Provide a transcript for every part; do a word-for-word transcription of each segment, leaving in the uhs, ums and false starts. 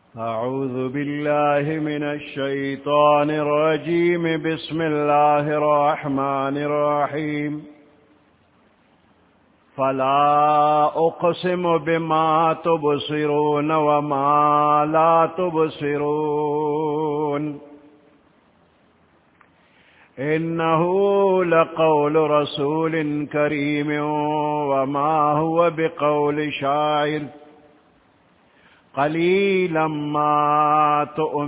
أعوذ بالله من الشيطان الرجيم. بسم الله الرحمن الرحيم. فلا أقسم بما تبصرون وما لا تبصرون إنه لقول رسول كريم وما هو بقول شاعر قليلا ما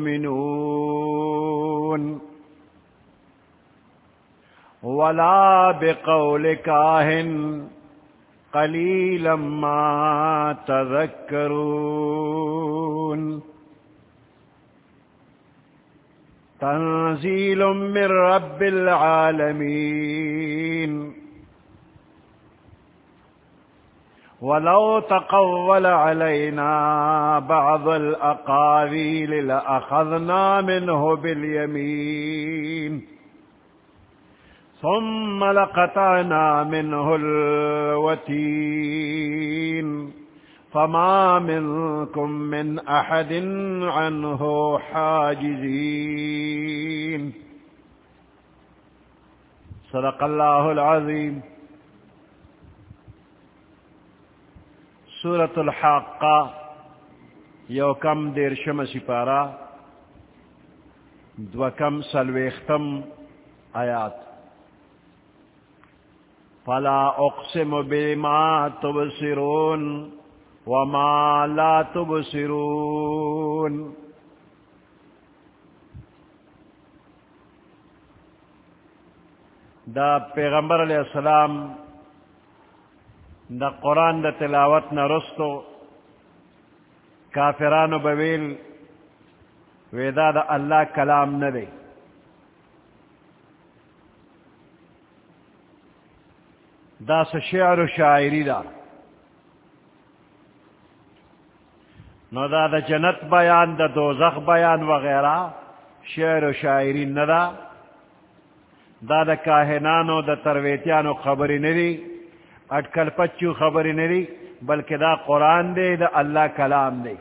تؤمنون ولا بقول كاهن قليلا ما تذكرون تنزيل من رب العالمين. ولو تقول علينا بعض الأقاويل لأخذنا منه باليمين ثم لقطعنا منه الوتين فما منكم من أحد عنه حاجزين. صدق الله العظيم. سورة الحاقہ یو کم دیر شم سپارہ دو کم سلویختم آیات. فلا اقسم بما تبصرون وما لا تبصرون. دا پیغمبر علیہ السلام دا قرآن دا تلاوت نرستو کافرانو بویل ویدا دا اللہ کلام ندے، دا شعر و شاعری دا نو دا دا جنت بیان دا دوزخ بیان وغیرہ شعر و شاعری ندا، دا دا کاہنانو دا ترویتیانو خبری ندی، اٹکل پچو خبری ندی، بلکہ دا قرآن دے، دا اللہ کلام دے.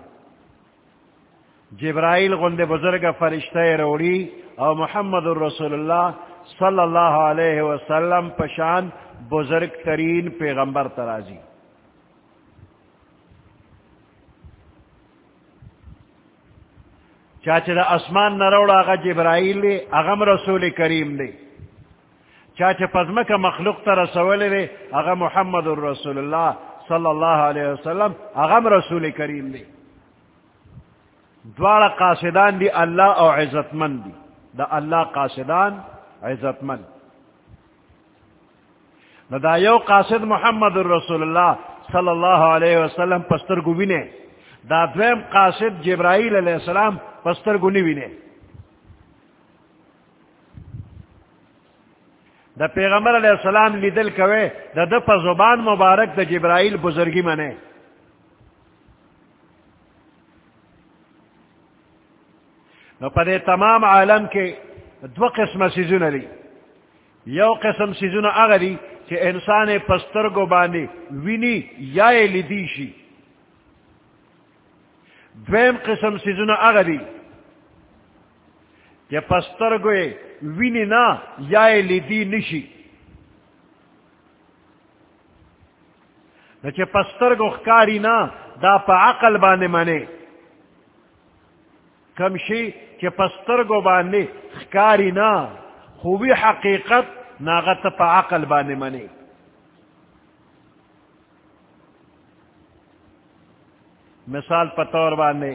جبرائیل غند بزرگ فرشتہ روڑی اور محمد الرسول اللہ صلی اللہ علیہ وسلم پشان بزرگ ترین پیغمبر ترازی. چاچے دا اسمان نروڑا آغا جبرائیل دے، اغم رسول کریم دے. چاچے پزمک مخلوق تا رسول دے، اغا محمد الرسول اللہ صلی اللہ علیہ وسلم اغم رسول کریم دے. دوارا قاصدان دی اللہ او عزت مند دی، دا اللہ قاصدان عزت مند. دا یو قاصد محمد الرسول اللہ صلی اللہ علیہ وسلم پستر گوینے، دا دویم قاصد جبرائیل علیہ السلام پستر گونی وینے. دا پیغمبر علیہ السلام لیدل کوئے دا دا پا زبان مبارک دا جبرائیل بزرگی منے. نو پا دے تمام عالم کے دو قسم سیزون لی. یو قسم سیزون اغلی کہ انسان پستر گو بانے وینی یا لیدیشی. دویم قسم سیزون اغلی کہ پستر گوئے وینی نا یا لیدی نشی. نچے پستر گو خکاری نا دا پا عقل بانے منے کمشی کہ پستر گو بانے خکاری نا خوبی حقیقت ناغت پا عقل بانے منے. مثال پتور بانے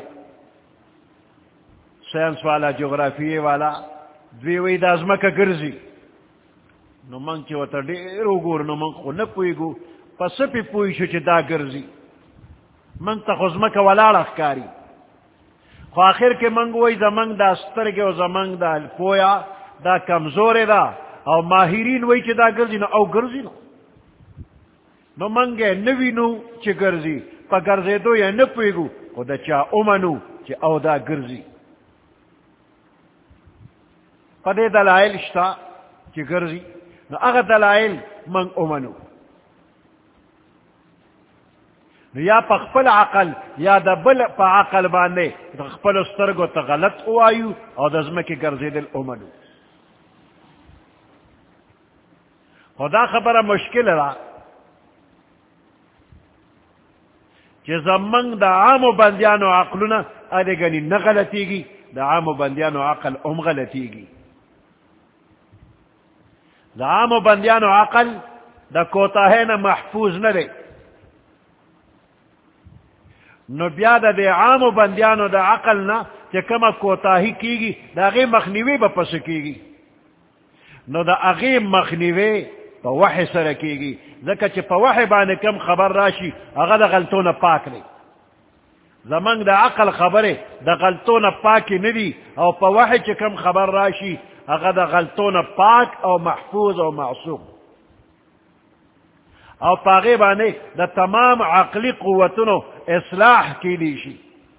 سائنس والا جغرافیے والا دوی وی دا ازمکا گرزی نو منگ چی وطا دیرو گور نو منگ خو نپویگو پس پی پویشو چی دا گرزی منگ تا خوزمکا والا اخکاری خو آخر کے منگ وی دا منگ دا سترگی و زمنگ دا پویا دا کمزور دا او ماہرین وی چی دا گرزی نو او گرزی نو نو منگے نوی نو چی گرزی پا گرزی دو یا نپویگو خو دا چا امنو چی او دا گرزی. پدے دلائل شتا چی گرزی نو اغا دلائل من امنو. یا پا خپل عقل یا دا بل پا عقل باندے خپل استرگو تا غلط اوائیو او دزمکی گرزی دل اومنو. خدا خبر مشکل را چی زمنگ دا عام و بندیانو عقلونا ادگنی نغلطی گی، دا عام و بندیانو عقل ام غلطی گی. دا عام و بندیانو عقل دا کوتاہینا محفوظ نرے، نو بیا دا دے عام و بندیانو دا عقل نا چی کما کوتاہی کی گی دا اغی مخنیوی با پس کی گی، نو دا اغی مخنیوی پا وحی سر کی گی، ذکر چی پا وحی بانے کم خبر راشی اغا دا غلطون پاک لے. زمانگ دا عقل خبرے دا غلطون پاکی ندی، او پا وحی چی کم خبر راشی اغا دا غلطون پاک او محفوظ او معصوم، او پاگے بانے دا تمام عقلی قوتنو اصلاح کی لیشی.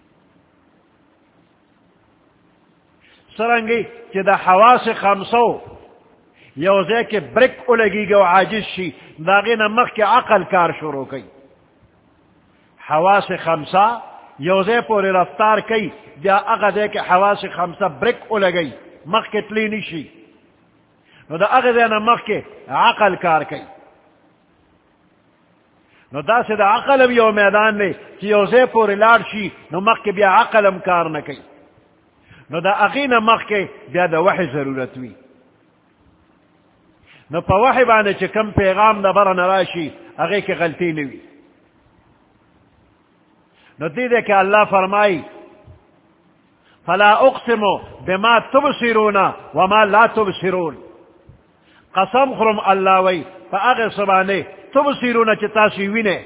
سرنگی چی دا حواس خمسو یوزے کے برک اولگی گو عاجز شی داغین مخ کے عقل کار شروع کی. حواس خمسہ یوزے پوری رفتار کی دیا اغدے کے حواس خمسہ برک اولگی مخ کے تلینی شی، نو دا اغدے مخ کے عقل کار کی. نو دا سے دا عقل یو میدان نے چی یوزے پوری لار شی نو مخ کے بیا عقلم کار نکی، نو دا اغین مخ کے بیا دا وحی ضرورت وی. نو پا وحی بانے چی کم پیغام دا برا نراشی اغی کی غلطی نوی. نو دیدے کہ اللہ فرمائی فلا اقسمو بما تبصرون وما لا تبصرون، قسم خرم اللہ وی فا اغی سبانے تبصرون چی تاسی وینے،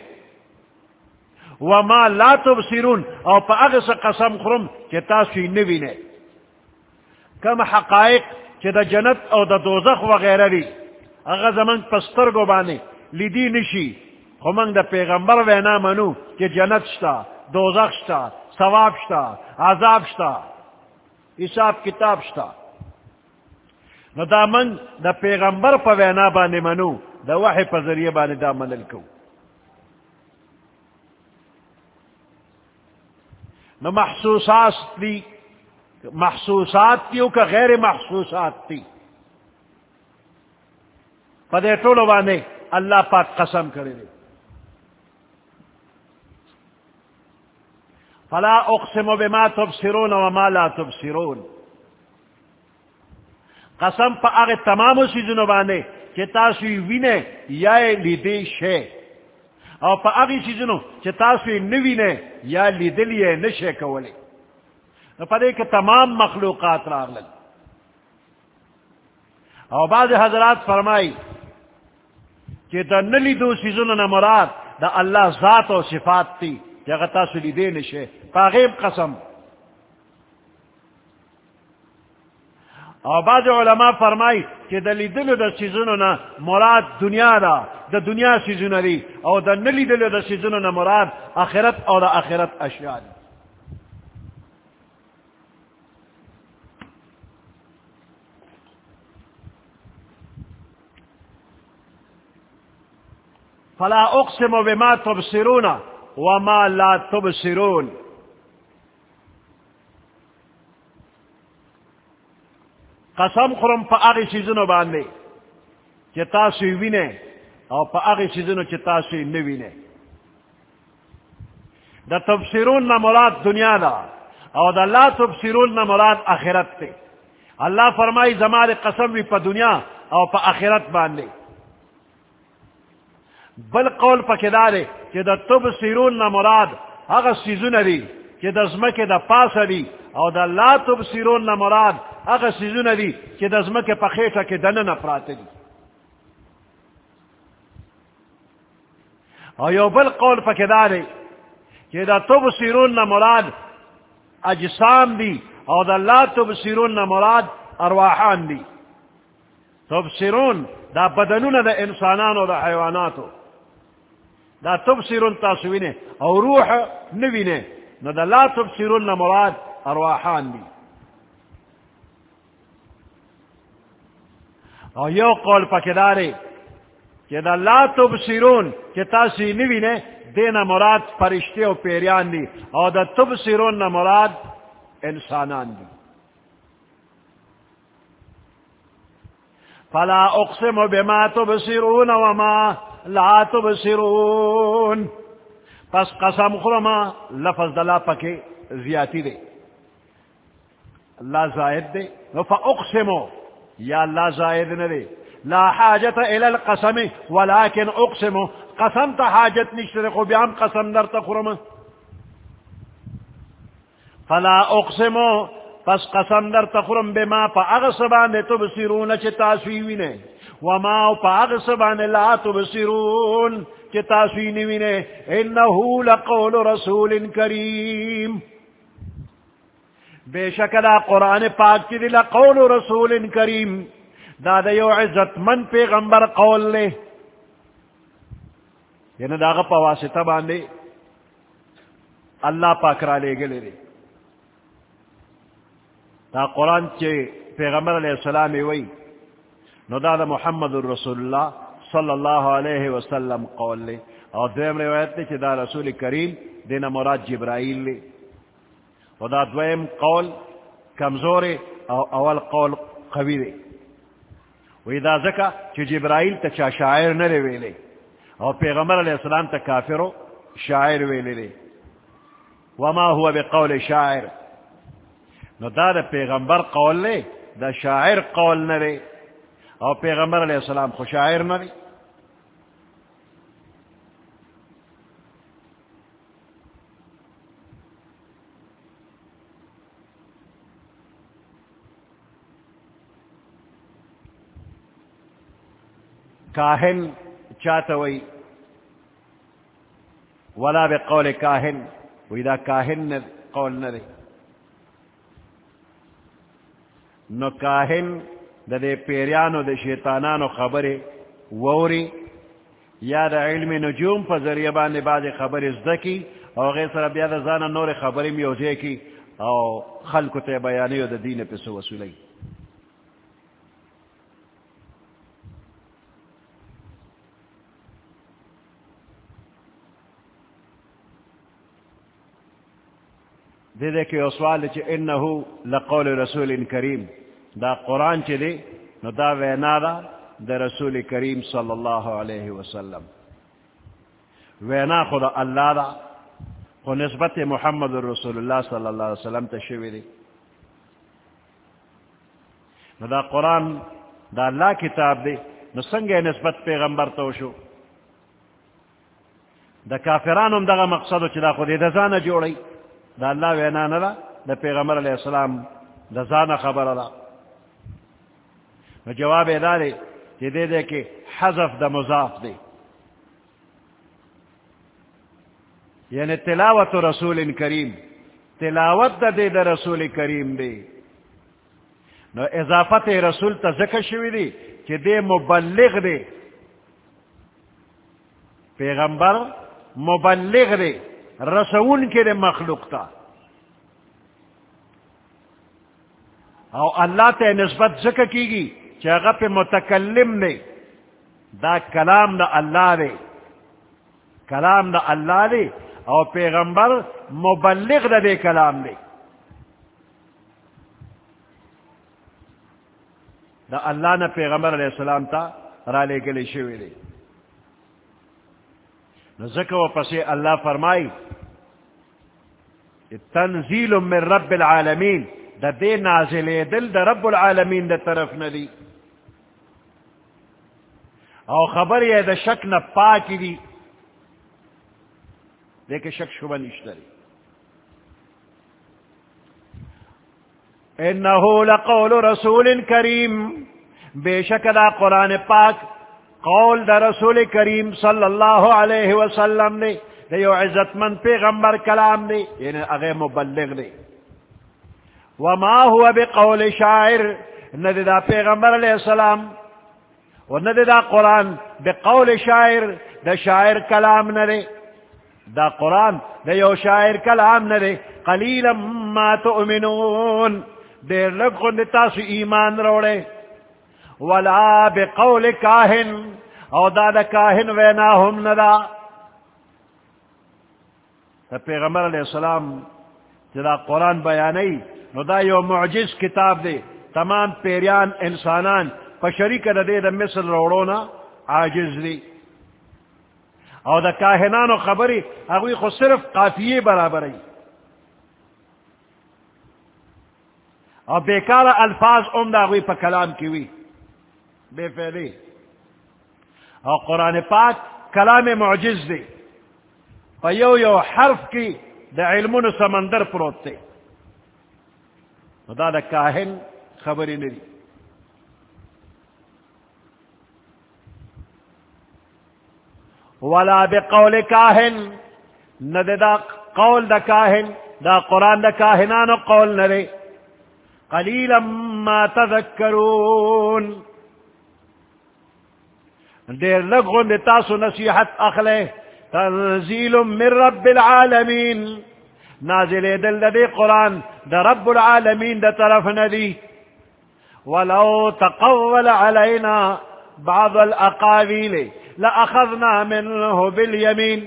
وما لا تبصرون او پا اغی سا قسم خرم چی تاسی نوینے. کم حقائق چی دا جنت او دا دوزخ وغیرہ دی اغا زمان پستر گو بانے لیدی نشی، خو منگ دا پیغمبر وینا منو کہ جنت شتا، دوزخ شتا، ثواب شتا، عذاب شتا، حساب کتاب شتا. نو دا منگ دا پیغمبر پا وینا بانے منو، دا وحی پا ذریعہ بانے دا منل کو. نو محسوسات تی محسوسات تیو کا غیر محسوسات تی پدے ٹولو بانے اللہ پاک قسم کرے دے. فلا اقسم بما تبصرون وما لا تبصرون، قسم پا آگے تمام سیزنو بانے چی تاسوی وینے یا لیدے شے، او پا آگے سیزنو چی تاسوی نوینے یا لیدلیے نشے کولے. پدے کہ تمام مخلوقات راغلن. او بعض حضرات فرمائی کہ دا نلی دو سیزنو نمراد دا اللہ ذات و صفات تی کہ اگر تاسو لیدے نشے پاغیب قسم. او بعض علماء فرمائی کہ دا لیدلو دا سیزنو نا مراد دنیا دا دا دنیا سیزنو دی، او دا نلی دلو دا سیزنو نا مراد آخرت او دا آخرت اشیاء دی. فلا اقسم بما تبصرون وما لا تبصرون، قسم خرم پا اغی چیزنو باندے چی تاسوی وینے او پا اغی چیزنو چی تاسوی نوینے. دا تبصرون نا مراد دنیا دا، او دا لا تبصرون نا مراد آخرت تے. اللہ فرمائی زمار قسم بھی پا دنیا او پا آخرت باندے. بل قول پا کدارے کہ دا تبصرون نا مراد اغا سیزون دی کہ دا زمک دا پاس دی، او دا لا تبصرون نا مراد اغا سیزون دی کہ دا زمک پا خیٹا کے دنن پرات دی. او یو بل قول پا کدارے کہ دا تبصرون نا مراد اجسام دی، او دا لا تبصرون نا مراد ارواحان دی. تبصرون دا بدنون دا انسانان و دا حیواناتو، دا تبصرون تاسوینے او روح نوینے، نو دا لا تبصرون نا مراد ارواحان دی. او یو قول پکدارے کہ دا لا تبصرون کہ تاسی نوی نے دینا مراد فرشتے و پیریان دی اور دا تبصرون نا مراد انسانان دی. فلا اقسم بما تبصرون وما لا تبصرون پس قسم خرما لفظ دلا پکے زیادتی دے اللہ زائد دے فاقسمو یا اللہ زائد نہ دے لا حاجت الى القسم ولكن اقسمو قسم تا حاجت نشتر کو بیام قسم در تخرما فلا اقسمو پس قسم در تخرم بما پا اغسبان تبصرون چی تاسویوینے وما پا اغسبان لا تبصرون چی تاسوینوینے انہو لقول رسول کریم بے شک دا قرآن پاک چی دی لقول رسول کریم دا دا یو عزت من پیغمبر قول لے یعنی دا غا پا واسطہ باندے اللہ پاک را لے گلے دے دا قرآن چے پیغمبر علیہ السلام وی نو دا دا محمد الرسول اللہ صلی اللہ علیہ وسلم قول لے اور دویم روایت لے چے دا رسول کریم دینا مراد جبرائیل لے و دا دویم قول کمزور او اول قول قوی لے وی دا ذکا چے جبرائیل تا چا شاعر نرے ویلے اور پیغمبر علیہ السلام تا کافرو شاعر ویلے لے وما ہوا بقول شاعر نو دا دا پیغمبر قول لے دا شاعر قول نرے اور پیغمبر علیہ السلام خو شاعر نرے کاہن چاہتوئی ولا بقول کاہن ویدہ کاہن قول نرے نو کاہن دا دے پیریانو دے شیطانانو خبرے ووری یا دا علم نجوم پا ذریعہ باندے بعض خبر ازدکی او غیر سر بیا دا زانا نور خبری میوزے کی او خلقو تے بیانیو دا دین پہ سو وصولی دے دے کہ سوال چ انہو لقول رسول کریم دا قرآن چ دے نو دا وینا دا دا رسول کریم صلی اللہ علیہ وسلم وینا خدا اللہ دا خو نسبت محمد رسول اللہ صلی اللہ علیہ وسلم تشوی دے نو دا قرآن دا اللہ کتاب دے نو سنگے نسبت پیغمبر تو شو دا کافرانم دا مقصدو چ دا خودی دا زانا جوڑی دا اللہ وینا ندا دا پیغمبر علیہ السلام دا زانا خبر دا نو جواب ادا دے کہ دے دے کہ حذف دا مضاف دے یعنی تلاوت رسول کریم تلاوت دا دے دا رسول کریم دے نو اضافت رسول تا ذکر شوی دی کہ دے مبلغ دے پیغمبر مبلغ دے رسول کے دے مخلوق تا او اللہ تے نسبت ذکر کی گی چاگہ پہ متکلم دے دا کلام دا اللہ دے کلام دا اللہ دے او پیغمبر مبلغ دا دے کلام دے دا اللہ نا پیغمبر علیہ السلام تا را لے گلے شوی دے ذکر و پسے اللہ فرمائی تنزیل من رب العالمین دا دے نازل دل دا رب العالمین دا طرف ندی او خبر یہ دا شک نہ پاکی دی دیکھ شک شبہ نشتری انہو لقول رسول کریم بے شک دا قرآن پاک قول دا رسول کریم صلی اللہ علیہ وسلم نے دا یو عزت من پیغمبر کلام دے یعنی اغیر مبلغ دے وما ہوا بقول شاعر ند دا پیغمبر علیہ السلام و ند دا قرآن بقول شاعر دا شاعر کلام ندے دا قرآن دا یو شاعر کلام ندے قلیلا ما تؤمنون دیر لگ خند تاسو ایمان روڑے ولا بقول کاہن او دا دا کاہن وینا ہم ندا. دا پیغمبر علیہ السلام جدا قرآن بیانی نو دا یو معجز کتاب دے, تمام پیریان انسانان پشریک دا دے دا مثل روڑونا عاجز دی. او دا کاہنانو خبری اگوی خود صرف قافیے برابر ای اور بیکار الفاظ ام دا اگوی پا کلام کیوی بے فیلی. اور قرآن پاک کلام معجز دی پا یو یو حرف کی دا علمون سمندر پروت تے. دا دا کاہن خبری ندی. ولا بقول کاہن ند دا قول دا کاہن دا قرآن دا کاہنانو قول ندے. قلیلا ما تذکرون دیر لگن دی تاسو نصیحت اخلے. تنزیل من رب العالمین نازل دل دے قرآن دا رب العالمین دا طرف ندی. ولو تقول علینا بعض الاقاویل لأخذنا منه باليمين.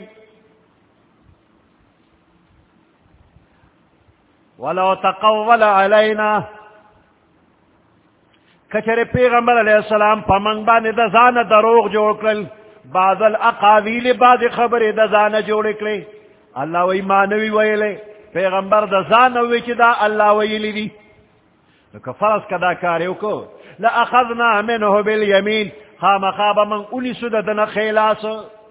ولو تقول علينا کچر پیغمبر علیہ السلام پمنگ بانی دزان دروغ جوڑ کرل بعض الاقاویل بعض خبر دزان جوڑ کرل. اللہ وی مانوی ویلے پیغمبر دزان ویچ دا اللہ ویلی دی فرض کدا کاریو کو لأخذنا منه باليمين خام خواب من اولی سددن خیلاس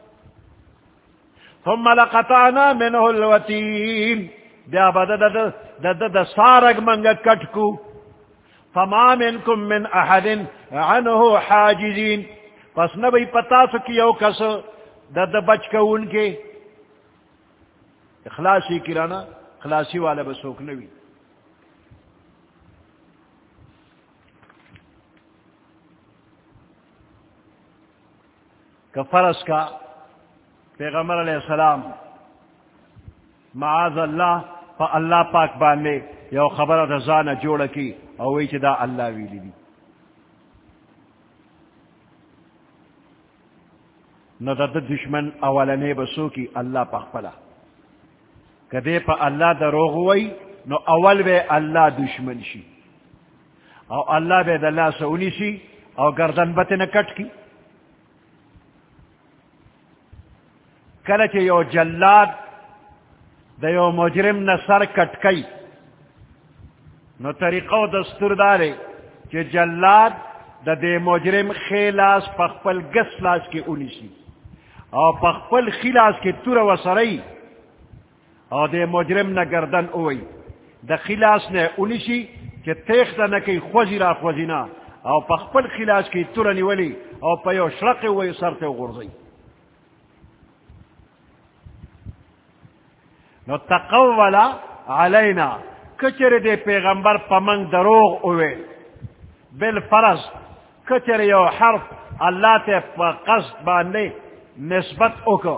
ثم لقطعنا منه الوتین بیا با دا دا دا دا دا سارگ منگا کٹکو فما منکم من احد عنه حاجزین پس نبی پتا سکیو کس دا دا بچ کو ان کے اخلاصی کرانا خلاصی والا بسوک نوی. کہ فرض کا پیغمبر علیہ السلام معاذ اللہ فا اللہ پاک باندے یو خبر رضانا جوڑا کی او ویچ دا اللہ ویلی دی نو دا دشمن اولنے بسو کی اللہ پاک پلا کدے پا اللہ دا روغ وی نو اول بے اللہ دشمن شی او اللہ بے دا اللہ سونی سی او گردن بتن کٹ کی. کلچ یو جلاد دا یو مجرم نا سر کٹکی نو طریقو دستور دارے کہ جلاد دا دے مجرم خیلاس پخپل گس لاس کے انیسی او پخپل خیلاس کے تور و سرائی او دے مجرم نا گردن اوئی دا خیلاس نے انیسی کہ تیخ دا نکی خوزی را خوزینا او پخپل خیلاس کی تورنی ولی او پیو شرق اوئی سرتے غرزی. نو تقولا علینا کچر دے پیغمبر پمنگ دروغ اوے بالفرض کچر یو حرف اللہ تے قصد باندے نسبت اوکو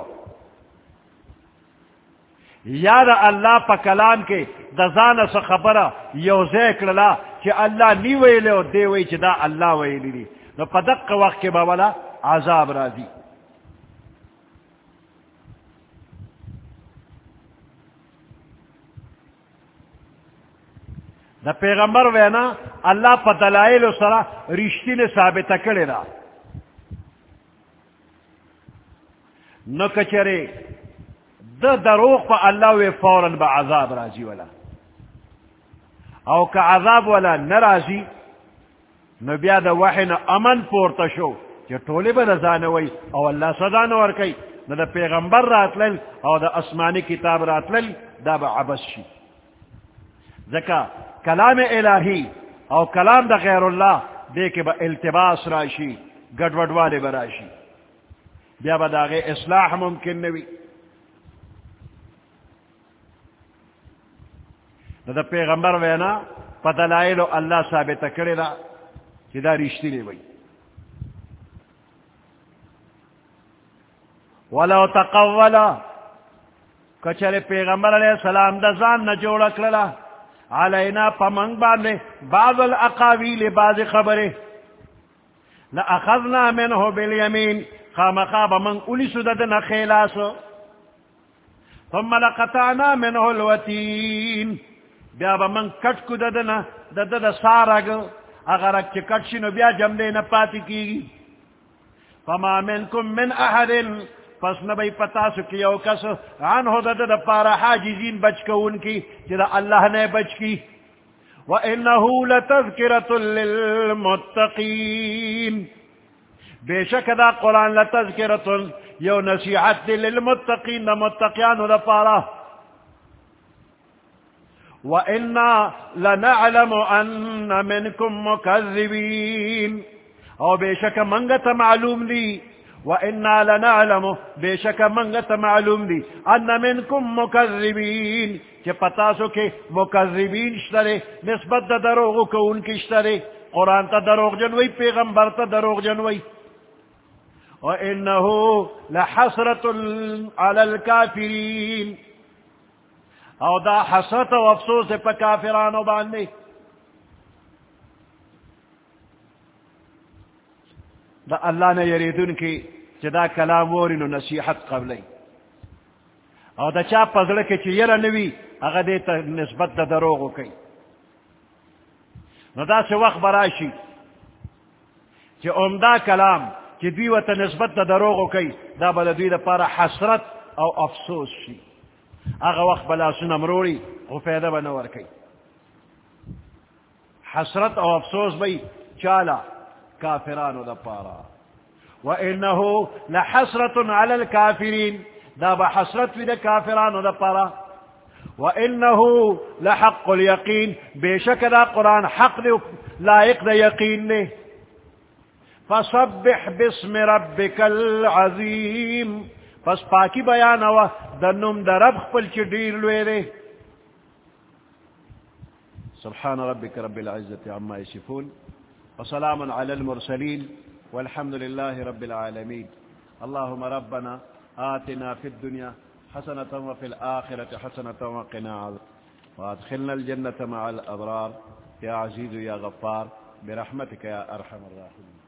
یاد اللہ پا کلام کے دزان سا خبرہ یو ذکر لا کہ اللہ نی ویلے و دے وی چی دا اللہ ویلی دی نو پا دق وقت کے باولا عذاب را دی. دا پیغمبر وینا اللہ پا دلائل و سرا رشتی نے ثابت کرے دا نو کچرے دا دروغ پا اللہ وی فوراً با عذاب رازی والا او کا عذاب والا نرازی نو بیا دا وحی نا امن پورتا شو چا طولی با نزانوی او اللہ صدانو ورکی نو دا پیغمبر راتلل او دا اسمانی کتاب راتلل دا با عبس شی. ذکا کلام الہی او کلام دا غیر اللہ دے کے با التباس راشی گڑوڑ والے براشی بیا با داغے اصلاح ممکن نوی. دا پیغمبر وینا پا دلائلو اللہ ثابت کرے دا چی دا رشتی لے وی. ولو تقولا کچھلے پیغمبر علیہ السلام دا زان نجوڑا کرلا علینا پمنگ باندے بعض الاقاویل بعض خبرے لأخذنا منه بالیمین خامخاب من اولی سددنا خیلاسو ثم لقطعنا منه الوتين بیا با من کٹ کو ددنا دد سارگ اگر اک کٹ شنو بیا جمدے نہ پاتی کی فما منکم من احد پس نبی پتا سکیو کس عنہ دد پارا حاجزین بچ کو ان کی جدا اللہ نے بچ کی وَإِنَّهُ لَتَذْكِرَةٌ لِّلْمُتَّقِينَ بے شک دا قرآن لتذکرۃ یو نصیحت للمتقین دا متقیان دا پارا وَإِنَّا لَنَعْلَمُ أَنَّ مِنْكُمْ مُكَذِّبِينَ او بے شک منگت معلوم دی وَإِنَّا لَنَعْلَمُ بے شک منگت معلوم دی أَنَّ مِنْكُمْ مُكَذِّبِينَ کہ پتا سو کہ مکذبین اشترے نسبت دا دروغ کو ان کی اشترے قرآن تا دروغ جنوئی پیغمبر تا دروغ جنوئی وَإِنَّهُ لَحَسْرَةٌ عَلَى الْكَافِرِينَ او دا حسرت و افسوس پا کافرانو باندے دا اللہ نے یریدن کی جدا کلام ورنو نصیحت قبلی او دا چا پزڑکے چی یرا نوی اگا دیتا نسبت دا دروغو کئی نو دا سے وقت براشی چی عمدہ کلام چی دیوتا نسبت دا دروغو کئی دا بلا دوی دا پارا حسرت او افسوس شی اگا وقت بلا سنم روڑی او فیدہ بنور کئی حسرت او افسوس بئی چالا کافرانو دا پارا وَإِنَّهُ لَحَسْرَةٌ عَلَى الْكَافِرِينَ دا بحسرت وی دا کافرانو دا پارا وَإِنَّهُ لَحَقُّ الْيَقِينَ بے شک دا قرآن حق دے لائق دا یقین نے فَصَبِّحْ بِاسْمِ رَبِّكَ الْعَظِيمِ پس پاکی بیانوا دا نم دا رب خپل چی دیر لوے دے سبحان ربك رب العزة عما يصفون وسلام على المرسلين والحمد لله رب العالمين اللهم ربنا آتنا في الدنيا حسنة وفي الآخرة حسنة وقنا عذاب وادخلنا الجنة مع الأبرار يا عزيز يا غفار برحمتك يا أرحم الراحمين.